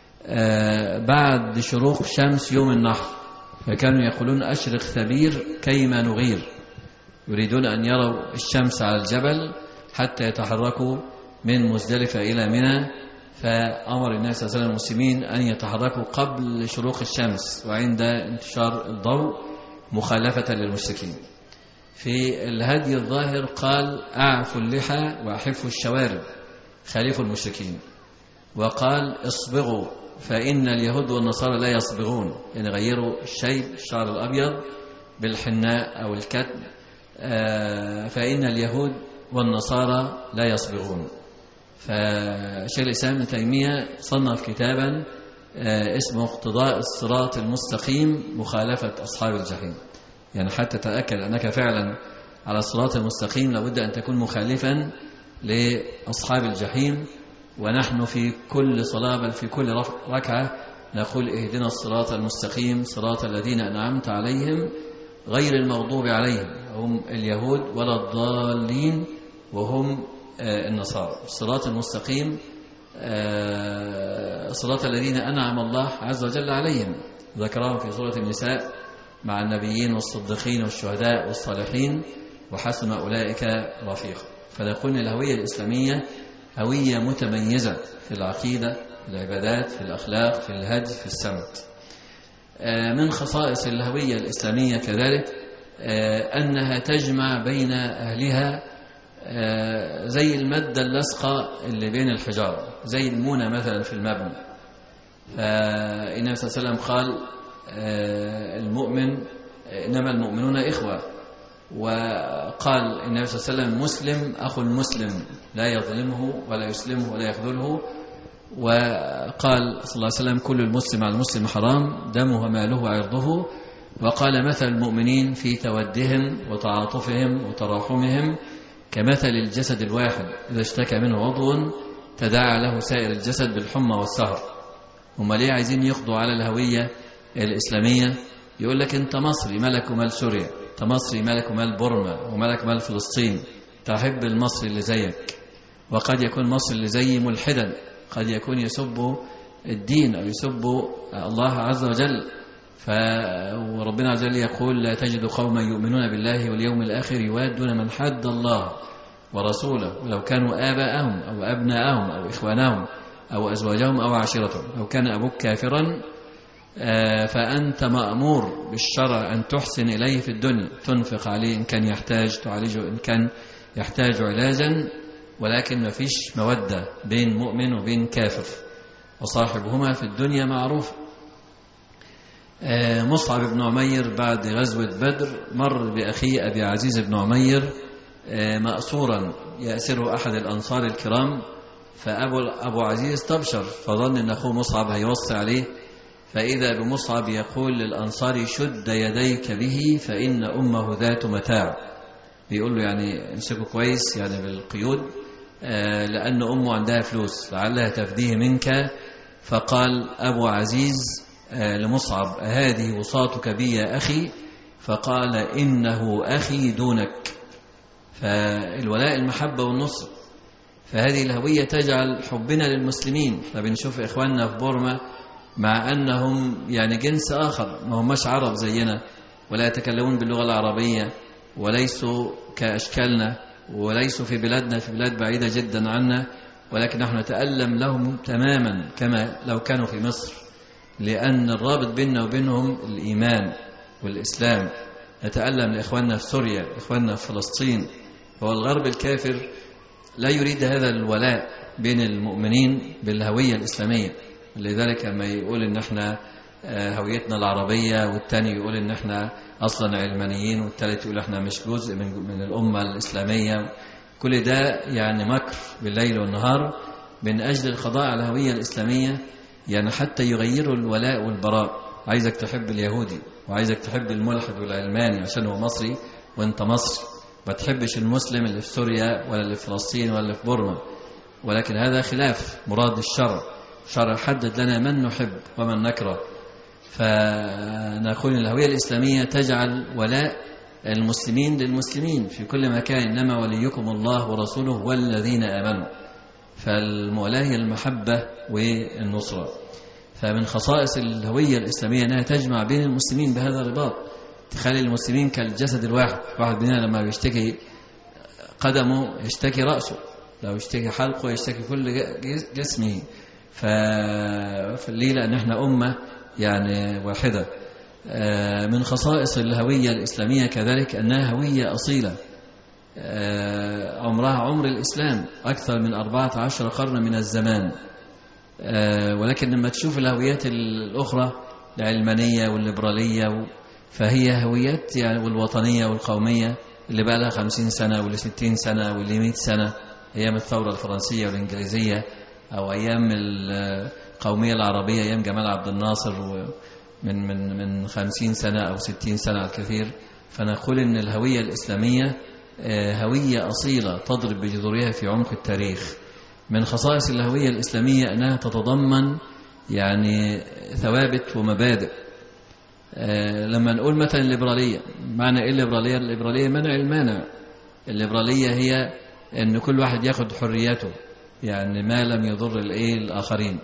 بعد شروق شمس يوم النحر، فكانوا يقولون أشرق ثبير كيما نغير، يريدون أن يروا الشمس على الجبل حتى يتحركوا من مزدلفة إلى منى. فأمر الناس صلى الله عليه وسلم المسلمين أن يتحركوا قبل شروق الشمس وعند انتشار الضوء مخالفة للمشركين. في الهدي الظاهر قال أعفوا اللحى وأحفوا الشوارب خالفوا المشركين، وقال اصبغوا فإن اليهود والنصارى لا يصبغون، يعني غيروا الشيب الشعر الأبيض بالحناء أو الكتم، فإن اليهود والنصارى لا يصبغون. فشيخ الإسلام ابن تيمية صنف كتابا اسمه اقتضاء الصراط المستقيم مخالفة أصحاب الجحيم، يعني حتى تتأكد أنك فعلا على الصراط المستقيم لابد أن تكون مخالفا لأصحاب الجحيم. ونحن في كل صلاة بل في كل ركعة نقول اهدنا الصراط المستقيم صراط الذين أنعمت عليهم غير المغضوب عليهم هم اليهود ولا الضالين وهم النصارى. الصراط المستقيم صراط الذين أنعم الله عز وجل عليهم، ذكرهم في سورة النساء مع النبيين والصديقين والشهداء والصالحين وحسن أولئك رفيقا. فنقول الهوية الإسلامية هوية متميزة في العقيدة، في العبادات، في الأخلاق، في الهدي، في السمت. من خصائص الهوية الإسلامية كذلك أنها تجمع بين أهلها زي المادة اللصقة اللي بين الحجارة، زي المونة مثلا في المبنى. فالنبي صلى الله عليه وسلم قال المؤمن إنما المؤمنون إخوة، وقال النبي صلى الله عليه وسلم مسلم أخو المسلم لا يظلمه ولا يسلمه ولا يخذله. وقال صلى الله عليه وسلم كل المسلم على المسلم حرام دمه وماله وعرضه. وقال مثل المؤمنين في تودهم وتعاطفهم وتراحمهم كمثل الجسد الواحد إذا اشتكى منه عضو تداعى له سائر الجسد بالحمى والسهر. هم ليه عايزين يقضوا على الهوية الإسلامية؟ يقول لك أنت مصري مالك ومال سوريا، أنت مصري مالك ومال بورما ومالك مال فلسطين، تحب المصري اللي زيك. وقد يكون مصري اللي زي ملحدا، قد يكون يسب الدين أو يسب الله عز وجل. وربنا عز وجل يقول لا تجد قوما يؤمنون بالله واليوم الآخر يوادون من حد الله ورسوله ولو كانوا آباءهم أو أبناءهم أو إخوانهم أو أزواجهم أو عشيرتهم لو كان أبوك كافرا فأنت مأمور بالشرع أن تحسن إليه في الدنيا، تنفق عليه إن كان يحتاج، تعالجه إن كان يحتاج علاجا، ولكن ما فيش مودة بين مؤمن وبين كافر، وصاحبهما في الدنيا معروف. مصعب بن عمير بعد غزوة بدر مر بأخيه أبي عزيز بن عمير مأسورا يأسره أحد الأنصار الكرام، فأبو عزيز استبشر فظن أن أخوه مصعب هيوصي عليه، فإذا بمصعب يقول للأنصار شد يديك به فإن أمه ذات متاع، بيقول له يعني امسكه كويس يعني بالقيود، لأن أمه عندها فلوس لعلها تفديه منك. فقال أبو عزيز لمصعب هذه وصاتك بي يا أخي؟ فقال إنه أخي دونك. فالولاء المحبة والنصر، فهذه الهوية تجعل حبنا للمسلمين. فبنشوف إخواننا في بورما مع أنهم يعني جنس آخر، ما هماش عرب زينا ولا يتكلمون باللغة العربية وليسوا كأشكالنا وليسوا في بلادنا، في بلاد بعيدة جدا عنا، ولكن نحن نتألم لهم تماما كما لو كانوا في مصر، لأن الرابط بيننا وبينهم الإيمان والإسلام. نتألم لإخواننا في سوريا، إخواننا في فلسطين. هو الغرب الكافر لا يريد هذا الولاء بين المؤمنين بالهوية الإسلامية، لذلك لما يقول إن احنا هويتنا العربية، والتاني يقول إن احنا أصلا علمانيين، والتالت يقول احنا مش جزء من الأمة الإسلامية، كل ده يعني مكر بالليل والنهار من أجل القضاء على الهوية الإسلامية، يعني حتى يغيروا الولاء والبراء. عايزك تحب اليهودي وعايزك تحب الملحد والعلماني عشان هو مصري وانت مصري، ما تحبش المسلم اللي في سوريا ولا اللي في فلسطين ولا اللي في بورما، ولكن هذا خلاف مراد الشرع. الشرع حدد لنا من نحب ومن نكره. فنقول الهوية الإسلامية تجعل ولاء المسلمين للمسلمين في كل مكان، إنما وليكم الله ورسوله والذين آمنوا. فالمولاة هي المحبة والنصرة. فمن خصائص الهوية الإسلامية أنها تجمع بين المسلمين بهذا الرباط، تخلي المسلمين كالجسد الواحد. واحد مننا لما بيشتكي قدمه يشتكي رأسه، لو يشتكي حلقه يشتكي كل جسمه. فليه؟ لأن احنا أمة يعني واحدة. من خصائص الهوية الإسلامية كذلك أنها هوية أصيلة، عمرها عمر الإسلام أكثر من 14 قرن من الزمان. ولكن لما تشوف الهويات الأخرى العلمانية والليبرالية فهي هويات يعني، والوطنية والقومية اللي بقى لها 50 سنة واللي 60 سنة واللي 100 سنة، أيام الثورة الفرنسية والإنجليزية أو أيام القومية العربية أيام جمال عبد الناصر من 50 سنة أو 60 سنة على الكثير. فنقول إن الهوية الإسلامية هوية أصيلة تضرب بجذورها في عمق التاريخ. من خصائص الهوية الإسلامية أنها تتضمن يعني ثوابت ومبادئ. لما نقول مثلا الليبرالية، معنى إيه الليبرالية؟ الليبرالية منع المانع. الليبرالية هي أن كل واحد يأخذ حريته، يعني ما لم يضر الآخرين.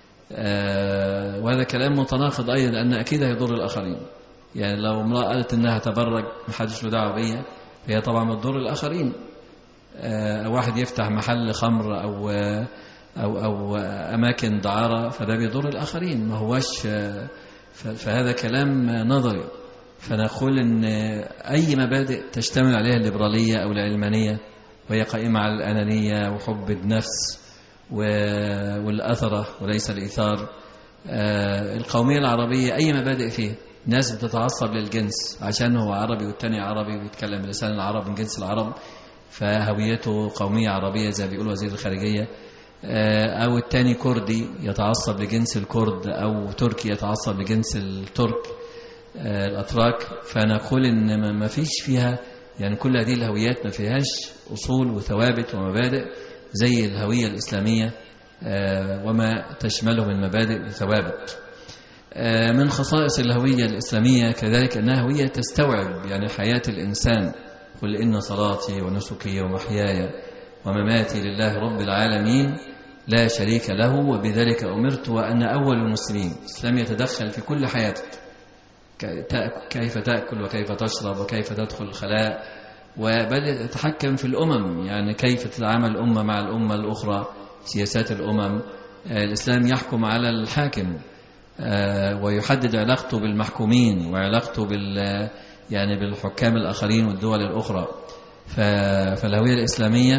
وهذا كلام متناقض أيضا، لأن أكيد هيضر الآخرين. يعني لو امرأة قالت إنها تبرج محدش له دعوة بيها، فهي طبعا بتضر الآخرين. أو واحد يفتح محل خمر أو أماكن دعارة، فده بيضر الآخرين، ما هوش. فهذا كلام نظري. فنقول إن أي مبادئ تشتمل عليها الليبرالية أو العلمانية وهي قائمة على الأنانية وحب النفس والأثرة وليس الإيثار. القومية العربية أي مبادئ فيه، ناس بتتعصب للجنس عشان هو عربي والتاني عربي ويتكلم بلسان العرب من جنس العرب، فهويته قومية عربية زي بيقول وزير الخارجية. أو التاني كردي يتعصب لجنس الكرد، أو تركي يتعصب لجنس الترك الأتراك. فنقول إن ما فيش فيها يعني كل هذه الهويات ما فيهاش أصول وثوابت ومبادئ زي الهوية الإسلامية وما تشمله من مبادئ وثوابت. من خصائص الهوية الإسلامية كذلك أنها هوية تستوعب يعني حياة الإنسان. قل إن صلاتي ونسكي ومحياي ومماتي لله رب العالمين لا شريك له وبذلك أمرت وأنا أول المسلمين. الإسلام يتدخل في كل حياتك، كيف تأكل وكيف تشرب وكيف تدخل الخلاء، وبل يتحكم في الأمم، يعني كيف تتعامل الأمة مع الأمة الأخرى، سياسات الأمم. الإسلام يحكم على الحاكم ويحدد علاقته بالمحكومين وعلاقته يعني بالحكام الآخرين والدول الأخرى. فالهوية الإسلامية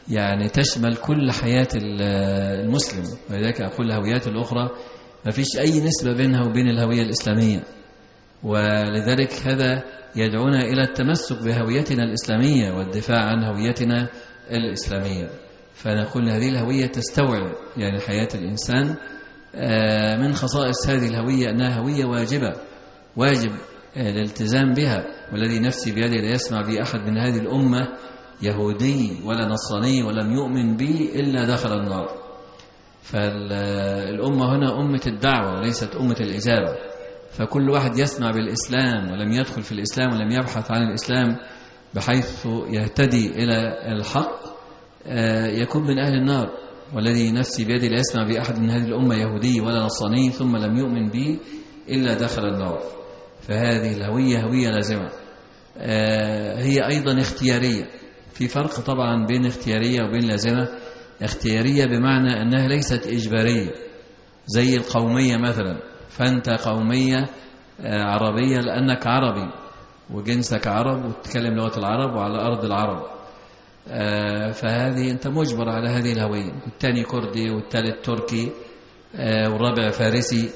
يعني تشمل كل حياة المسلم. ولذلك أقول الهويات الأخرى ما فيش أي نسبة بينها وبين الهوية الإسلامية، ولذلك هذا يدعونا إلى التمسك بهويتنا الإسلامية والدفاع عن هويتنا الإسلامية. فنقول هذه الهوية تستوعب يعني حياة الإنسان. من خصائص هذه الهوية أنها هوية واجبة، واجب الالتزام بها، والذي نفسي بيده لا يسمع بي أحد من هذه الأمة يهودي ولا نصراني ولم يؤمن بي إلا دخل النار. فالأمة هنا أمة الدعوة وليست أمة الإجابة. فكل واحد يسمع بالإسلام ولم يدخل في الإسلام ولم يبحث عن الإسلام بحيث يهتدي إلى الحق يكون من أهل النار. والذي نفسي بيدي لا يسمع بأحد من هذه الأمة يهودي ولا نصراني ثم لم يؤمن بي إلا دخل النار. فهذه الهوية هوية لازمة. هي أيضا اختيارية. في فرق طبعا بين اختيارية وبين لازمة. اختيارية بمعنى أنها ليست إجبارية، زي القومية مثلا، فأنت قومية عربية لأنك عربي وجنسك عرب وتتكلم لغة العرب وعلى أرض العرب، فهذه أنت مجبر على هذه الهوية. والثاني كردي والثالث تركي والرابع فارسي.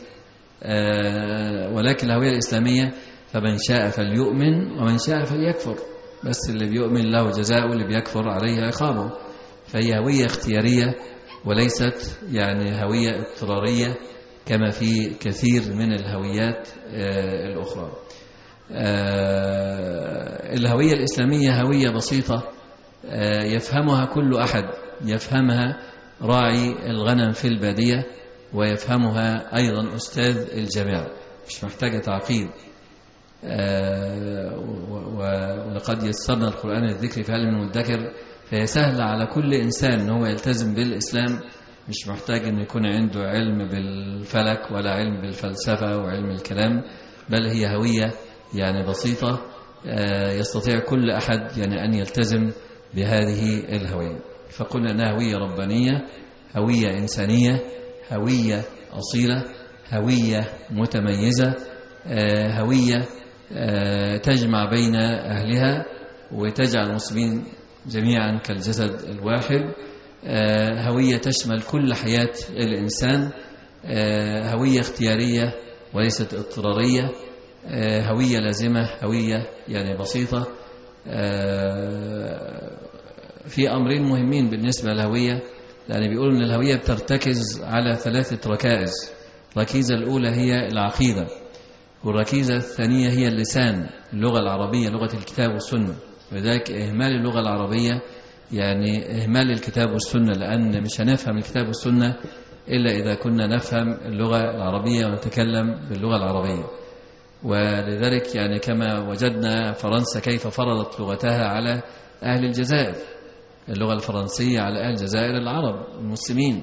ولكن الهوية الإسلامية فمن شاء فليؤمن ومن شاء فليكفر، بس اللي بيؤمن له جزاء واللي بيكفر عليه عقابه. فهي هوية اختيارية وليست يعني هوية اضطرارية كما في كثير من الهويات الأخرى. الهوية الإسلامية هوية بسيطة يفهمها كل أحد، يفهمها راعي الغنم في البادية ويفهمها أيضا أستاذ الجامعة، مش محتاجة تعقيد. ولقد يسرنا القرآن للذكر فهل من مدكر. فهي سهلة على كل إنسان أنه يلتزم بالإسلام، مش محتاج أن يكون عنده علم بالفلك ولا علم بالفلسفة وعلم الكلام، بل هي هوية يعني بسيطة يستطيع كل أحد يعني أن يلتزم بهذه الهوية. فقلنا أنها هوية ربانية، هوية إنسانية، هوية أصيلة، هوية متميزة، هوية تجمع بين أهلها وتجعل المسلمين جميعا كالجسد الواحد، هوية تشمل كل حياة الإنسان، هوية اختيارية وليست اضطرارية، هوية لازمة، هوية يعني بسيطة. في أمرين مهمين بالنسبة للهوية، يعني بيقولوا أن الهوية بترتكز على 3 ركائز. الركيزة الأولى هي العقيدة، والركيزة الثانية هي اللسان، اللغة العربية، لغة الكتاب والسنة. ولذلك إهمال اللغة العربية يعني إهمال الكتاب والسنة، لأن مش هنفهم الكتاب والسنة إلا إذا كنا نفهم اللغة العربية ونتكلم باللغة العربية. ولذلك يعني كما وجدنا فرنسا كيف فرضت لغتها على أهل الجزائر، اللغة الفرنسية على أهل الجزائر العرب المسلمين.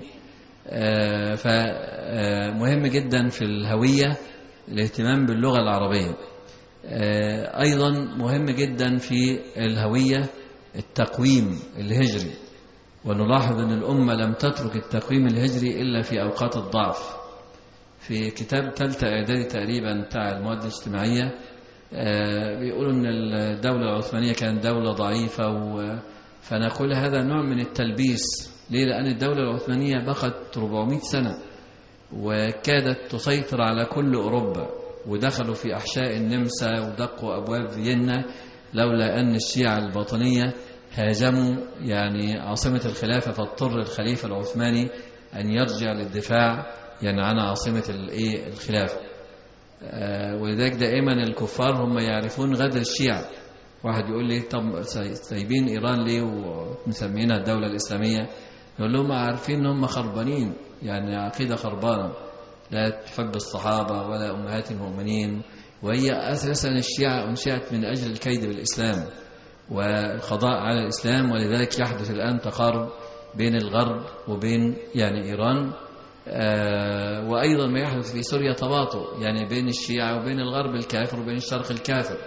فمهم جدا في الهوية الاهتمام باللغة العربية. أيضا مهم جدا في الهوية التقويم الهجري، ونلاحظ أن الأمة لم تترك التقويم الهجري إلا في أوقات الضعف. في كتاب ثالثة إعدادي تقريبا بتاع المواد الاجتماعية بيقولوا أن الدولة العثمانية كانت دولة ضعيفة، فنقول هذا نوع من التلبيس. ليه؟ لأن الدولة العثمانية بقت 400 سنة وكادت تسيطر على كل أوروبا، ودخلوا في أحشاء النمسا ودقوا أبواب فيينا، لولا أن الشيعة الباطنية هاجموا يعني عاصمة الخلافة، فاضطر الخليفة العثماني أن يرجع للدفاع يعني عن عاصمة الخلافة. ولذلك دائما الكفار هم يعرفون غدر الشيعة. واحد يقول لي طب سايبين إيران ليه ومسمينها الدولة الإسلامية؟ يقول لهم عارفين أن هم خربانين، يعني عقيدة خربانة، لا تحب الصحابة ولا أمهات المؤمنين، وهي أساسا الشيعة أنشأت من أجل الكيد بالإسلام والقضاء على الإسلام. ولذلك يحدث الآن تقارب بين الغرب وبين يعني إيران، وأيضا ما يحدث في سوريا تباطؤ يعني بين الشيعة وبين الغرب الكافر وبين الشرق الكافر.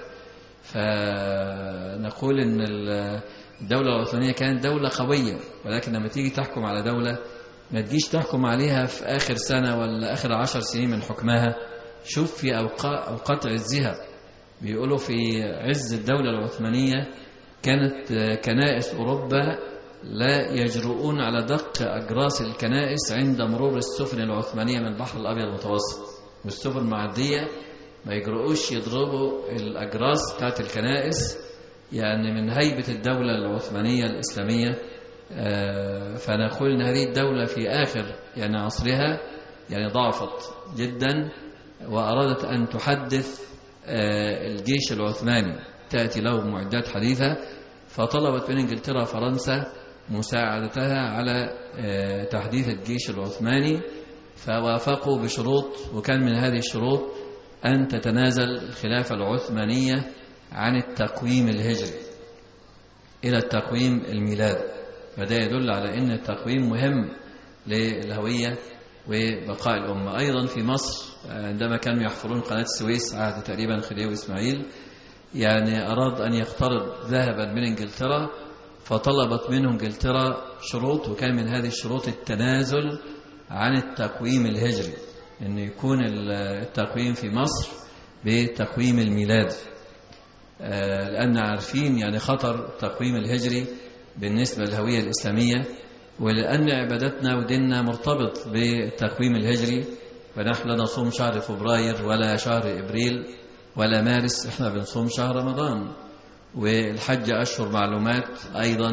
فنقول أن الدولة العثمانية كانت دولة قوية، ولكن لما تيجي تحكم على دولة ما تجيش تحكم عليها في آخر سنة ولا آخر 10 سنين من حكمها. شوف في أوقات عزها، بيقولوا في عز الدولة العثمانية كانت كنائس أوروبا لا يجرؤون على دق أجراس الكنائس عند مرور السفن العثمانية من البحر الأبيض المتوسط، والسفن معدية ما يجرؤوش يضربوا الأجراس بتاعت الكنائس، يعني من هيبة الدولة العثمانية الإسلامية. فنقول أن هذه الدولة في آخر يعني عصرها يعني ضعفت جدا، وأرادت أن تحدث الجيش العثماني، تأتي له معدات حديثة، فطلبت من إنجلترا فرنسا مساعدتها على تحديث الجيش العثماني، فوافقوا بشروط، وكان من هذه الشروط أن تتنازل الخلافة العثمانية عن التقويم الهجري إلى التقويم الميلادي. فده يدل على أن التقويم مهم للهوية وبقاء الأمة. أيضا في مصر عندما كانوا يحفرون قناة السويس عهد تقريبا خديوي إسماعيل، يعني أراد أن يقترض ذهبا من إنجلترا، فطلبت منه إنجلترا شروط، وكان من هذه الشروط التنازل عن التقويم الهجري، أن يكون التقويم في مصر بتقويم الميلاد، لأن عارفين يعني خطر التقويم الهجري بالنسبة للهوية الإسلامية، ولأن عبادتنا وديننا مرتبط بالتقويم الهجري، فنحن لا نصوم شهر فبراير ولا شهر إبريل ولا مارس، احنا بنصوم شهر رمضان. والحج أشهر معلومات أيضا،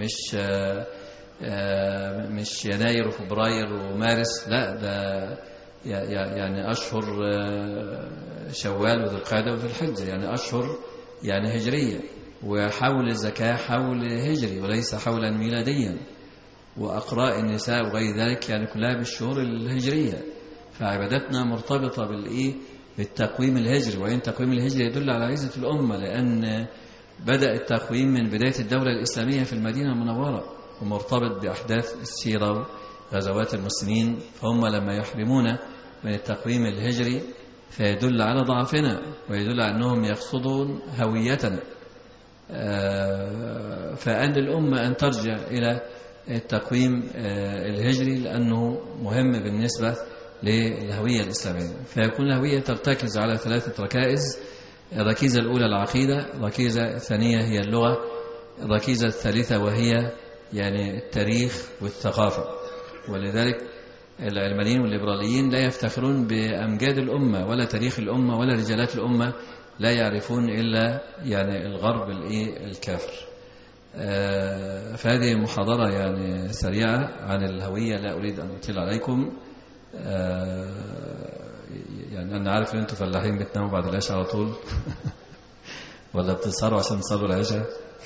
مش يناير وفبراير ومارس، لا ده يعني أشهر شوال وذو القعدة وذو الحجة، يعني أشهر يعني هجرية، وحول الزكاة حول هجري وليس حولا ميلاديا، وأقراء النساء وغير ذلك يعني كلها بالشهور الهجرية. فعبادتنا مرتبطة بالتقويم الهجري، وإن التقويم الهجري يدل على عزة الأمة، لأن بدأ التقويم من بداية الدولة الإسلامية في المدينة المنورة، ومرتبط بأحداث السيرة وغزوات المسلمين، فهم لما يحرمون من التقويم الهجري فيدل على ضعفنا، ويدل على أنهم يقصدون هويتنا. فأن الأمة أن ترجع إلى التقويم الهجري، لأنه مهم بالنسبة للهوية الإسلامية. فيكون الهوية ترتكز على 3 ركائز: الركيزة الأولى العقيدة، الركيزة الثانية هي اللغة، الركيزة الثالثة وهي يعني التاريخ والثقافة. ولذلك العلمانيين والليبراليين لا يفتخرون بأمجاد الأمة ولا تاريخ الأمة ولا رجالات الأمة، لا يعرفون إلا يعني الغرب الكافر. فهذه محاضرة يعني سريعة عن الهوية، لا أريد أن أطيل عليكم. يعني أنا عارف أن أنتم فلاحين بتناموا بعد العشاء على طول ولا بتسهروا عشان تصلوا العشاء،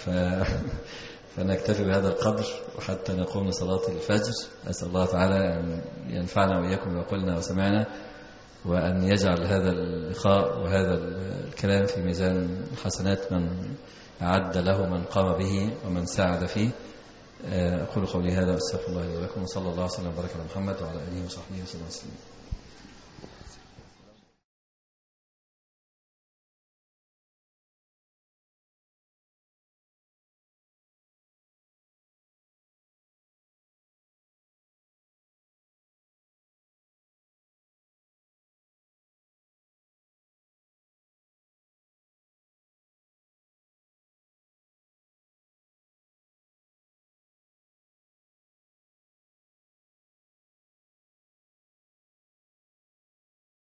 فنكتفي بهذا القدر وحتى نقوم لصلاة الفجر. أسأل الله تعالى أن ينفعنا وإياكم بما قلنا وسمعنا، وأن يجعل هذا اللقاء وهذا الكلام في ميزان حسنات من أعد له من قام به ومن ساعد فيه. أقول قولي هذا وأستغفر الله لي ولكم، وصلى الله وسلم وبارك على محمد وعلى آله وصحبه وسلم.